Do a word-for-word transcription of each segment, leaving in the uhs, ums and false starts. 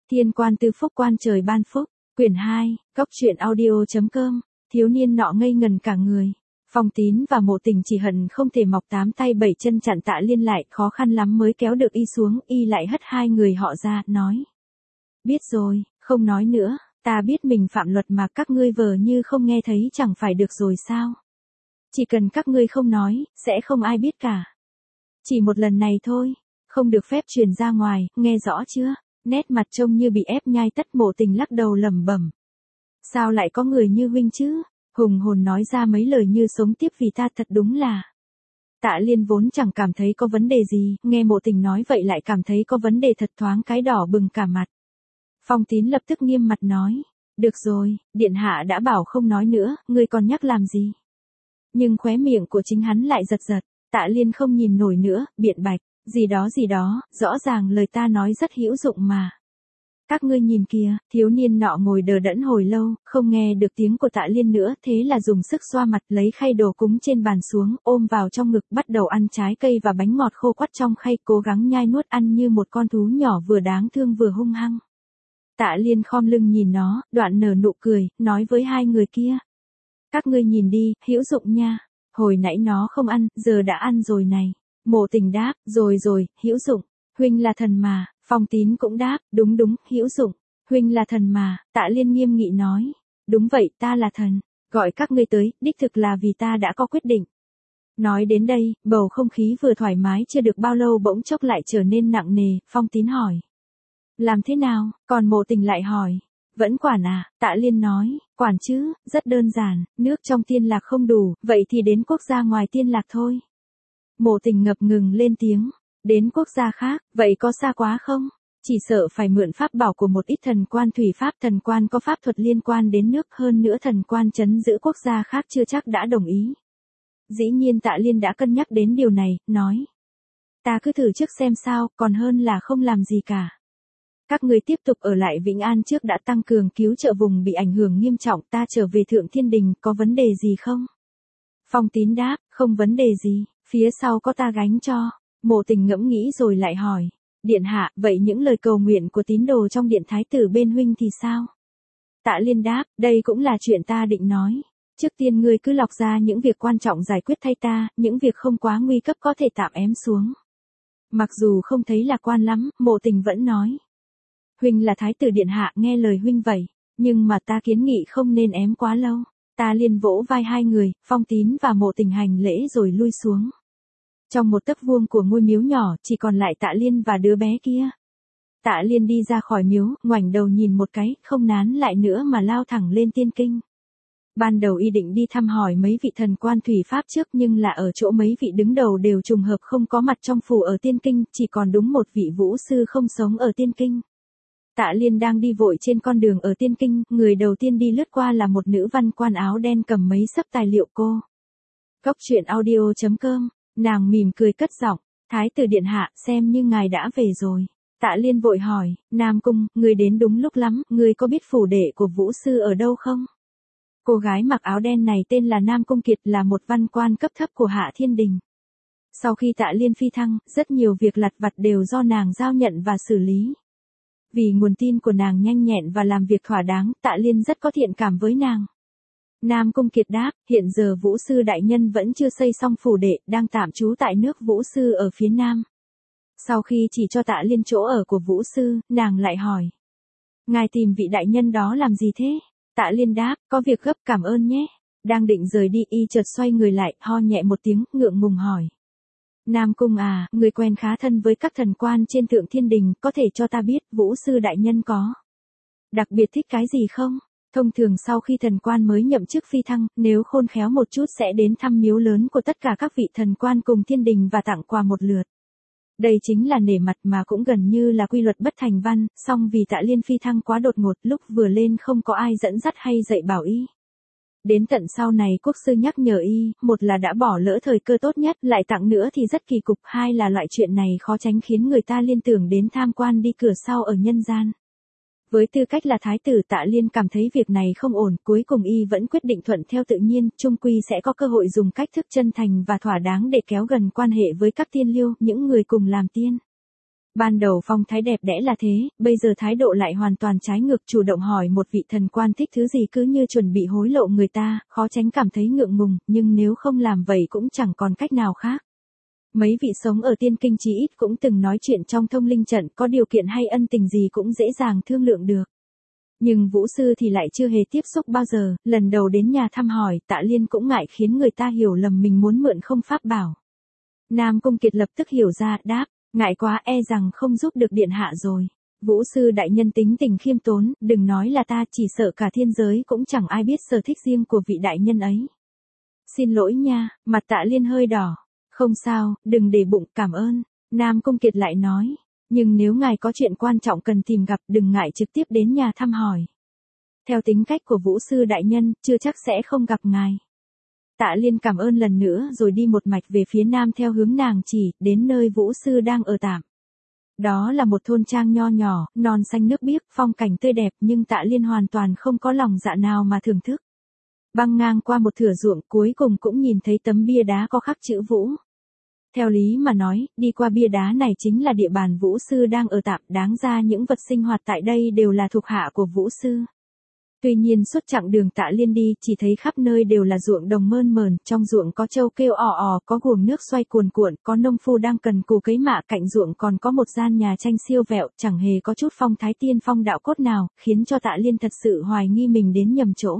Thiên quan tư phúc quan trời ban phúc, quyển hai, cốc truyện audio chấm com, thiếu niên nọ ngây ngần cả người. Phong Tín và Mộ Tình chỉ hận không thể mọc tám tay bảy chân chặn Tạ Liên lại, khó khăn lắm mới kéo được y xuống, y lại hất hai người họ ra, nói. Biết rồi, không nói nữa, ta biết mình phạm luật mà các ngươi vờ như không nghe thấy chẳng phải được rồi sao. Chỉ cần các ngươi không nói, sẽ không ai biết cả. Chỉ một lần này thôi, không được phép truyền ra ngoài, nghe rõ chưa? Nét mặt trông như bị ép nhai tất. Mộ Tình lắc đầu lẩm bẩm. Sao lại có người như huynh chứ? Hùng hồn nói ra mấy lời như sống tiếp vì ta thật đúng là. Tạ Liên vốn chẳng cảm thấy có vấn đề gì, nghe Mộ Tình nói vậy lại cảm thấy có vấn đề thật, thoáng cái đỏ bừng cả mặt. Phong Tín lập tức nghiêm mặt nói. Được rồi, điện hạ đã bảo không nói nữa, ngươi còn nhắc làm gì? Nhưng khóe miệng của chính hắn lại giật giật. Tạ Liên không nhìn nổi nữa, biện bạch. Gì đó gì đó, rõ ràng lời ta nói rất hữu dụng mà. Các ngươi nhìn kìa, thiếu niên nọ ngồi đờ đẫn hồi lâu, không nghe được tiếng của Tạ Liên nữa, thế là dùng sức xoa mặt, lấy khay đồ cúng trên bàn xuống, ôm vào trong ngực, bắt đầu ăn trái cây và bánh ngọt khô quắt trong khay, cố gắng nhai nuốt ăn như một con thú nhỏ vừa đáng thương vừa hung hăng. Tạ Liên khom lưng nhìn nó, đoạn nở nụ cười, nói với hai người kia. Các ngươi nhìn đi, hữu dụng nha. Hồi nãy nó không ăn, giờ đã ăn rồi này. Mộ Tình đáp, rồi rồi, hữu dụng. Huynh là thần mà. Phong Tín cũng đáp, đúng đúng, hữu dụng. Huynh là thần mà. Tạ Liên nghiêm nghị nói. Đúng vậy, ta là thần. Gọi các ngươi tới, đích thực là vì ta đã có quyết định. Nói đến đây, bầu không khí vừa thoải mái chưa được bao lâu bỗng chốc lại trở nên nặng nề. Phong Tín hỏi. Làm thế nào? Còn Mộ Tình lại hỏi. Vẫn quản à? Tạ Liên nói, quản chứ, rất đơn giản, nước trong tiên lạc không đủ, vậy thì đến quốc gia ngoài tiên lạc thôi. Mộ Tình ngập ngừng lên tiếng, đến quốc gia khác, vậy có xa quá không? Chỉ sợ phải mượn pháp bảo của một ít thần quan thủy pháp, thần quan có pháp thuật liên quan đến nước, hơn nữa thần quan trấn giữ quốc gia khác chưa chắc đã đồng ý. Dĩ nhiên Tạ Liên đã cân nhắc đến điều này, nói. Ta cứ thử trước xem sao, còn hơn là không làm gì cả. Các người tiếp tục ở lại Vĩnh An trước đã, tăng cường cứu trợ vùng bị ảnh hưởng nghiêm trọng, ta trở về Thượng Thiên Đình, có vấn đề gì không? Phong Tín đáp, không vấn đề gì, phía sau có ta gánh cho. Mộ Tình ngẫm nghĩ rồi lại hỏi. Điện hạ, vậy những lời cầu nguyện của tín đồ trong điện thái tử bên huynh thì sao? Tạ Liên đáp, đây cũng là chuyện ta định nói. Trước tiên ngươi cứ lọc ra những việc quan trọng giải quyết thay ta, những việc không quá nguy cấp có thể tạm ém xuống. Mặc dù không thấy lạc quan lắm, Mộ Tình vẫn nói. Huynh là thái tử điện hạ, nghe lời huynh vậy, nhưng mà ta kiến nghị không nên ém quá lâu. Ta liền vỗ vai hai người, Phong Tín và Mộ Tình hành lễ rồi lui xuống. Trong một tấc vuông của ngôi miếu nhỏ, chỉ còn lại Tạ Liên và đứa bé kia. Tạ Liên đi ra khỏi miếu, ngoảnh đầu nhìn một cái, không nán lại nữa mà lao thẳng lên Tiên Kinh. Ban đầu y định đi thăm hỏi mấy vị thần quan thủy pháp trước, nhưng là ở chỗ mấy vị đứng đầu đều trùng hợp không có mặt trong phủ ở Tiên Kinh, chỉ còn đúng một vị vũ sư không sống ở Tiên Kinh. Tạ Liên đang đi vội trên con đường ở Tiên Kinh, người đầu tiên đi lướt qua là một nữ văn quan áo đen cầm mấy xấp tài liệu cô. Cốc truyện audio chấm com, nàng mỉm cười cất giọng, thái tử điện hạ, xem như ngài đã về rồi. Tạ Liên vội hỏi, Nam Cung, người đến đúng lúc lắm, người có biết phủ đệ của vũ sư ở đâu không? Cô gái mặc áo đen này tên là Nam Cung Kiệt, là một văn quan cấp thấp của Hạ Thiên Đình. Sau khi Tạ Liên phi thăng, rất nhiều việc lặt vặt đều do nàng giao nhận và xử lý. Vì nguồn tin của nàng nhanh nhẹn và làm việc thỏa đáng, Tạ Liên rất có thiện cảm với nàng. Nam Cung Kiệt đáp, hiện giờ vũ sư đại nhân vẫn chưa xây xong phủ đệ, đang tạm trú tại nước vũ sư ở phía nam. Sau khi chỉ cho Tạ Liên chỗ ở của vũ sư, nàng lại hỏi. Ngài tìm vị đại nhân đó làm gì thế? Tạ Liên đáp, có việc gấp, cảm ơn nhé. Đang định rời đi, y chợt xoay người lại, ho nhẹ một tiếng, ngượng ngùng hỏi. Nam Cung à, người quen khá thân với các thần quan trên Thượng Thiên Đình, có thể cho ta biết vũ sư đại nhân có đặc biệt thích cái gì không? Thông thường sau khi thần quan mới nhậm chức phi thăng, nếu khôn khéo một chút sẽ đến thăm miếu lớn của tất cả các vị thần quan cùng thiên đình và tặng quà một lượt. Đây chính là nể mặt mà cũng gần như là quy luật bất thành văn, song vì Tạ Liên phi thăng quá đột ngột, lúc vừa lên không có ai dẫn dắt hay dạy bảo y. Đến tận sau này quốc sư nhắc nhở y, một là đã bỏ lỡ thời cơ tốt nhất, lại tặng nữa thì rất kỳ cục, hai là loại chuyện này khó tránh khiến người ta liên tưởng đến tham quan đi cửa sau ở nhân gian. Với tư cách là thái tử, Tạ Liên cảm thấy việc này không ổn, cuối cùng y vẫn quyết định thuận theo tự nhiên, chung quy sẽ có cơ hội dùng cách thức chân thành và thỏa đáng để kéo gần quan hệ với các tiên liêu, những người cùng làm tiên. Ban đầu phong thái đẹp đẽ là thế, bây giờ thái độ lại hoàn toàn trái ngược, chủ động hỏi một vị thần quan thích thứ gì cứ như chuẩn bị hối lộ người ta, khó tránh cảm thấy ngượng ngùng, nhưng nếu không làm vậy cũng chẳng còn cách nào khác. Mấy vị sống ở tiên kinh chí ít cũng từng nói chuyện trong thông linh trận, có điều kiện hay ân tình gì cũng dễ dàng thương lượng được. Nhưng Vũ Sư thì lại chưa hề tiếp xúc bao giờ, lần đầu đến nhà thăm hỏi, Tạ Liên cũng ngại khiến người ta hiểu lầm mình muốn mượn không pháp bảo. Nam Cung Kiệt lập tức hiểu ra, đáp, ngại quá, e rằng không giúp được điện hạ rồi. Vũ Sư đại nhân tính tình khiêm tốn, đừng nói là ta, chỉ sợ cả thiên giới cũng chẳng ai biết sở thích riêng của vị đại nhân ấy. Xin lỗi nha, mặt Tạ Liên hơi đỏ. Không sao, đừng để bụng, cảm ơn. Nam Cung Kiệt lại nói, nhưng nếu ngài có chuyện quan trọng cần tìm gặp, đừng ngại trực tiếp đến nhà thăm hỏi. Theo tính cách của Vũ Sư đại nhân, chưa chắc sẽ không gặp ngài. Tạ Liên cảm ơn lần nữa rồi đi một mạch về phía nam theo hướng nàng chỉ, đến nơi Vũ Sư đang ở tạm. Đó là một thôn trang nho nhỏ, non xanh nước biếc, phong cảnh tươi đẹp, nhưng Tạ Liên hoàn toàn không có lòng dạ nào mà thưởng thức. Băng ngang qua một thửa ruộng, cuối cùng cũng nhìn thấy tấm bia đá có khắc chữ Vũ. Theo lý mà nói, đi qua bia đá này chính là địa bàn Vũ Sư đang ở tạm, đáng ra những vật sinh hoạt tại đây đều là thuộc hạ của Vũ Sư. Tuy nhiên suốt chặng đường Tạ Liên đi, chỉ thấy khắp nơi đều là ruộng đồng mơn mởn, trong ruộng có trâu kêu ò ò, có guồng nước xoay cuồn cuộn, có nông phu đang cần cù cấy mạ, cạnh ruộng còn có một gian nhà tranh siêu vẹo, chẳng hề có chút phong thái tiên phong đạo cốt nào, khiến cho Tạ Liên thật sự hoài nghi mình đến nhầm chỗ.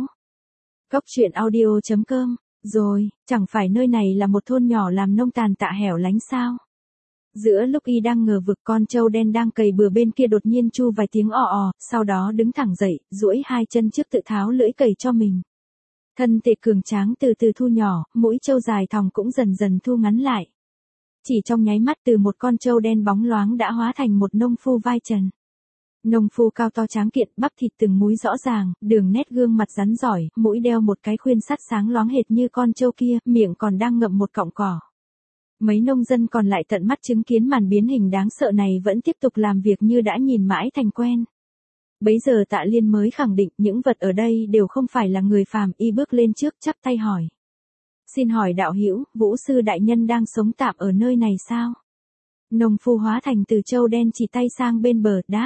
Cốc truyện audio chấm com. Rồi, chẳng phải nơi này là một thôn nhỏ làm nông tàn tạ hẻo lánh sao? Giữa lúc y đang ngờ vực, con trâu đen đang cày bừa bên kia đột nhiên chu vài tiếng ò ò, sau đó đứng thẳng dậy, duỗi hai chân trước tự tháo lưỡi cày cho mình. Thân thể cường tráng từ từ thu nhỏ, mũi trâu dài thòng cũng dần dần thu ngắn lại. Chỉ trong nháy mắt, từ một con trâu đen bóng loáng đã hóa thành một nông phu vai trần. Nông phu cao to tráng kiện, bắp thịt từng múi rõ ràng, đường nét gương mặt rắn giỏi, mũi đeo một cái khuyên sắt sáng loáng hệt như con trâu kia, miệng còn đang ngậm một cọng cỏ. Mấy nông dân còn lại tận mắt chứng kiến màn biến hình đáng sợ này vẫn tiếp tục làm việc như đã nhìn mãi thành quen. Bấy giờ Tạ Liên mới khẳng định những vật ở đây đều không phải là người phàm, y bước lên trước chắp tay hỏi. Xin hỏi đạo hữu, Vũ Sư đại nhân đang sống tạm ở nơi này sao? Nông phu hóa thành từ trâu đen chỉ tay sang bên bờ, đáp.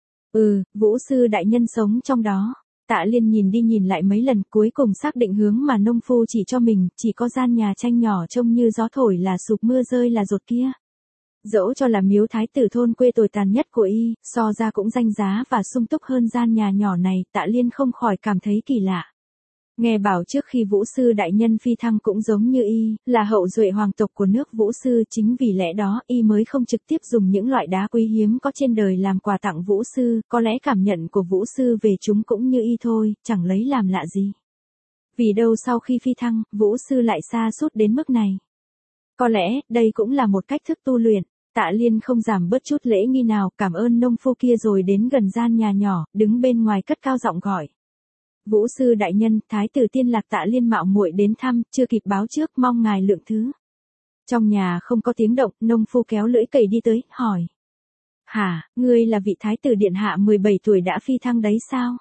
Ừ, Vũ Sư đại nhân sống trong đó. Tạ Liên nhìn đi nhìn lại mấy lần, cuối cùng xác định hướng mà nông phu chỉ cho mình, chỉ có gian nhà tranh nhỏ trông như gió thổi là sụp mưa rơi là rột kia. Dẫu cho là miếu thái tử thôn quê tồi tàn nhất của y, so ra cũng danh giá và sung túc hơn gian nhà nhỏ này, Tạ Liên không khỏi cảm thấy kỳ lạ. Nghe bảo trước khi Vũ Sư đại nhân phi thăng cũng giống như y, là hậu duệ hoàng tộc của nước Vũ Sư, chính vì lẽ đó y mới không trực tiếp dùng những loại đá quý hiếm có trên đời làm quà tặng Vũ Sư, có lẽ cảm nhận của Vũ Sư về chúng cũng như y thôi, chẳng lấy làm lạ gì. Vì đâu sau khi phi thăng, Vũ Sư lại sa sút đến mức này. Có lẽ, đây cũng là một cách thức tu luyện. Tạ Liên không giảm bớt chút lễ nghi nào, cảm ơn nông phu kia rồi đến gần gian nhà nhỏ, đứng bên ngoài cất cao giọng gọi. Vũ Sư đại nhân, thái tử Tiên Lạc Tạ Liên mạo muội đến thăm, chưa kịp báo trước, mong ngài lượng thứ. Trong nhà không có tiếng động, nông phu kéo lưỡi cày đi tới, hỏi. Hả, ngươi là vị thái tử điện hạ mười bảy tuổi đã phi thăng đấy sao?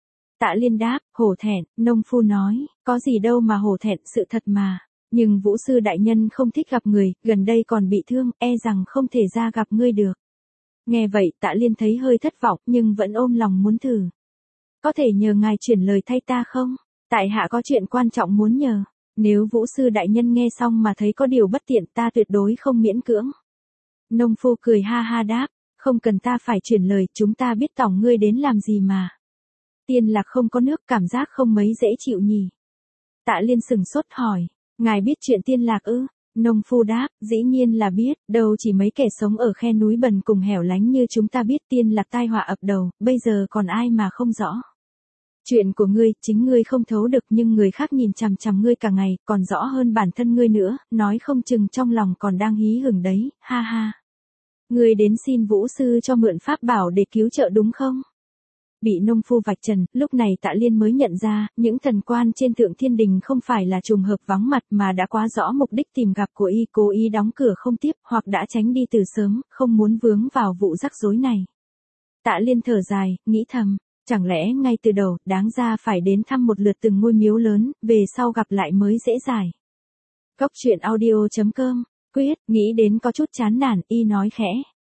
Tạ Liên đáp, hổ thẹn, nông phu nói, có gì đâu mà hổ thẹn, sự thật mà. Nhưng Vũ Sư đại nhân không thích gặp người, gần đây còn bị thương, e rằng không thể ra gặp ngươi được. Nghe vậy, Tạ Liên thấy hơi thất vọng, nhưng vẫn ôm lòng muốn thử. Có thể nhờ ngài chuyển lời thay ta không? Tại hạ có chuyện quan trọng muốn nhờ. Nếu Vũ Sư đại nhân nghe xong mà thấy có điều bất tiện, ta tuyệt đối không miễn cưỡng. Nông phu cười ha ha đáp, không cần ta phải chuyển lời, chúng ta biết tổng ngươi đến làm gì mà. Tiên Lạc không có nước, cảm giác không mấy dễ chịu nhỉ. Tạ Liên sừng sốt hỏi, ngài biết chuyện Tiên Lạc ư? Nông phu đáp, dĩ nhiên là biết, đâu chỉ mấy kẻ sống ở khe núi bần cùng hẻo lánh như chúng ta biết Tiên Lạc tai họa ập đầu, bây giờ còn ai mà không rõ. Chuyện của ngươi, chính ngươi không thấu được nhưng người khác nhìn chằm chằm ngươi cả ngày, còn rõ hơn bản thân ngươi nữa, nói không chừng trong lòng còn đang hí hửng đấy, ha ha. Ngươi đến xin Vũ Sư cho mượn pháp bảo để cứu trợ đúng không? Bị nông phu vạch trần, lúc này Tạ Liên mới nhận ra, những thần quan trên Thượng Thiên Đình không phải là trùng hợp vắng mặt mà đã quá rõ mục đích tìm gặp của y, cố ý đóng cửa không tiếp, hoặc đã tránh đi từ sớm, không muốn vướng vào vụ rắc rối này. Tạ Liên thở dài, nghĩ thầm, chẳng lẽ ngay từ đầu, đáng ra phải đến thăm một lượt từng ngôi miếu lớn, về sau gặp lại mới dễ dàng. Cốc truyện audio chấm com, quyết, nghĩ đến có chút chán nản, y nói khẽ.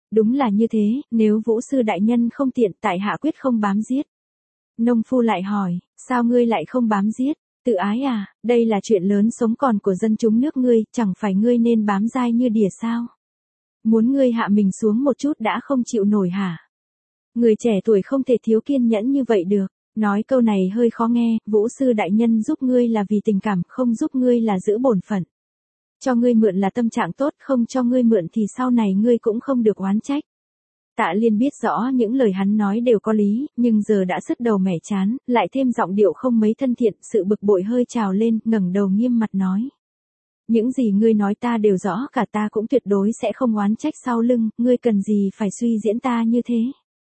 Đúng là như thế, nếu Vũ sư đại nhân không tiện, tại hạ quyết không bám giết. Nông phu lại hỏi, sao ngươi lại không bám giết? Tự ái à, đây là chuyện lớn sống còn của dân chúng nước ngươi, chẳng phải ngươi nên bám dai như đỉa sao? Muốn ngươi hạ mình xuống một chút đã không chịu nổi hả? Người trẻ tuổi không thể thiếu kiên nhẫn như vậy được. Nói câu này hơi khó nghe, Vũ sư đại nhân giúp ngươi là vì tình cảm, không giúp ngươi là giữ bổn phận. Cho ngươi mượn là tâm trạng tốt, không cho ngươi mượn thì sau này ngươi cũng không được oán trách. Tạ Liên biết rõ những lời hắn nói đều có lý, nhưng giờ đã sứt đầu mẻ chán, lại thêm giọng điệu không mấy thân thiện, sự bực bội hơi trào lên, ngẩng đầu nghiêm mặt nói. Những gì ngươi nói ta đều rõ, cả ta cũng tuyệt đối sẽ không oán trách sau lưng, ngươi cần gì phải suy diễn ta như thế.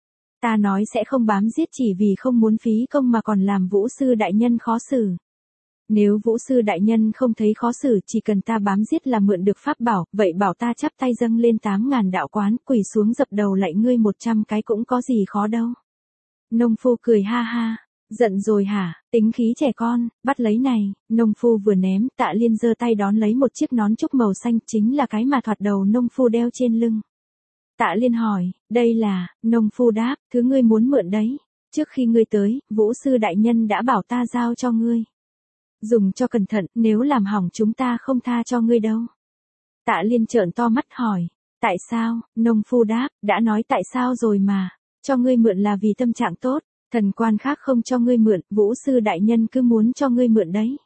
Ta nói sẽ không bám giết chỉ vì không muốn phí công mà còn làm Vũ sư đại nhân khó xử. Nếu Vũ sư đại nhân không thấy khó xử, chỉ cần ta bám giết là mượn được pháp bảo, vậy bảo ta chắp tay dâng lên tám ngàn đạo quán, quỳ xuống dập đầu lạy ngươi một trăm cái cũng có gì khó đâu. Nông phu cười ha ha, giận rồi hả, tính khí trẻ con, bắt lấy này, nông phu vừa ném, Tạ Liên giơ tay đón lấy một chiếc nón trúc màu xanh, chính là cái mà thoạt đầu nông phu đeo trên lưng. Tạ Liên hỏi, đây là, nông phu đáp, thứ ngươi muốn mượn đấy. Trước khi ngươi tới, Vũ sư đại nhân đã bảo ta giao cho ngươi. Dùng cho cẩn thận, nếu làm hỏng chúng ta không tha cho ngươi đâu. Tạ Liên trợn to mắt hỏi, tại sao, nông phu đáp, đã nói tại sao rồi mà, cho ngươi mượn là vì tâm trạng tốt, thần quan khác không cho ngươi mượn, Vũ sư đại nhân cứ muốn cho ngươi mượn đấy.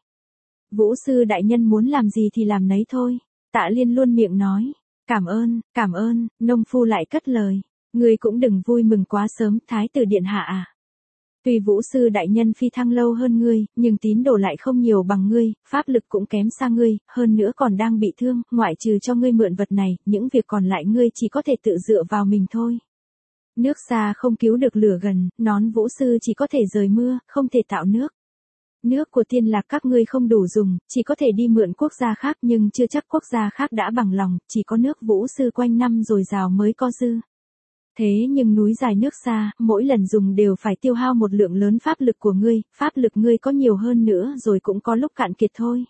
Vũ sư đại nhân muốn làm gì thì làm nấy thôi, Tạ Liên luôn miệng nói. Cảm ơn, cảm ơn, nông phu lại cất lời. Ngươi cũng đừng vui mừng quá sớm, thái tử điện hạ à. Tuy Vũ sư đại nhân phi thăng lâu hơn ngươi, nhưng tín đồ lại không nhiều bằng ngươi, pháp lực cũng kém xa ngươi, hơn nữa còn đang bị thương, ngoại trừ cho ngươi mượn vật này, những việc còn lại ngươi chỉ có thể tự dựa vào mình thôi. Nước xa không cứu được lửa gần, nón Vũ sư chỉ có thể rời mưa, không thể tạo nước. Nước của tiên lạc các ngươi không đủ dùng, chỉ có thể đi mượn quốc gia khác nhưng chưa chắc quốc gia khác đã bằng lòng, chỉ có nước Vũ sư quanh năm dồi dào mới có dư. Thế nhưng núi dài nước xa, mỗi lần dùng đều phải tiêu hao một lượng lớn pháp lực của ngươi, pháp lực ngươi có nhiều hơn nữa rồi cũng có lúc cạn kiệt thôi.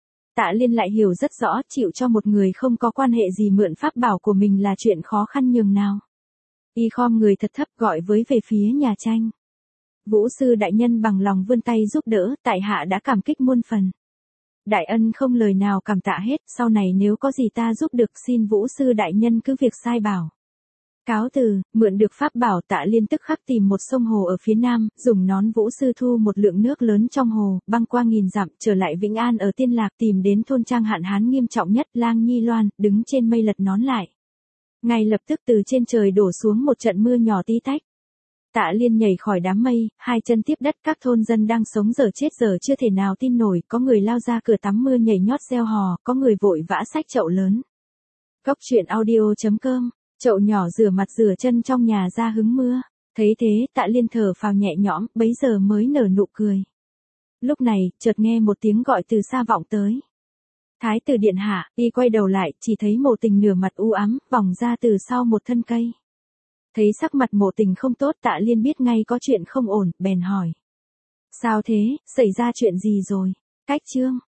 Tạ Liên lại hiểu rất rõ, chịu cho một người không có quan hệ gì mượn pháp bảo của mình là chuyện khó khăn nhường nào. Y khom người thật thấp gọi với về phía nhà tranh. Vũ sư đại nhân bằng lòng vươn tay giúp đỡ, tại hạ đã cảm kích muôn phần. Đại ân không lời nào cảm tạ hết, sau này nếu có gì ta giúp được xin Vũ sư đại nhân cứ việc sai bảo. Cáo từ, mượn được pháp bảo, Tạ Liên tức khắc tìm một sông hồ ở phía nam, dùng nón Vũ sư thu một lượng nước lớn trong hồ, băng qua nghìn dặm, trở lại Vĩnh An ở Tiên Lạc, tìm đến thôn trang hạn hán nghiêm trọng nhất, Lang Nhi Loan, đứng trên mây lật nón lại. Ngay lập tức từ trên trời đổ xuống một trận mưa nhỏ tí tách. Tạ Liên nhảy khỏi đám mây, hai chân tiếp đất, các thôn dân đang sống giờ chết giờ chưa thể nào tin nổi, có người lao ra cửa tắm mưa nhảy nhót reo hò, có người vội vã xách chậu lớn. Cốc truyện audio chấm com, chậu nhỏ rửa mặt rửa chân trong nhà ra hứng mưa. Thấy thế, Tạ Liên thở phào nhẹ nhõm, bấy giờ mới nở nụ cười. Lúc này, chợt nghe một tiếng gọi từ xa vọng tới. Thái tử điện hạ, y quay đầu lại, chỉ thấy Mộ Tình nửa mặt u ám, vòng ra từ sau một thân cây. Thấy sắc mặt Mộ Tình không tốt, Tạ Liên biết ngay có chuyện không ổn, bèn hỏi. Sao thế, xảy ra chuyện gì rồi? Cách chương.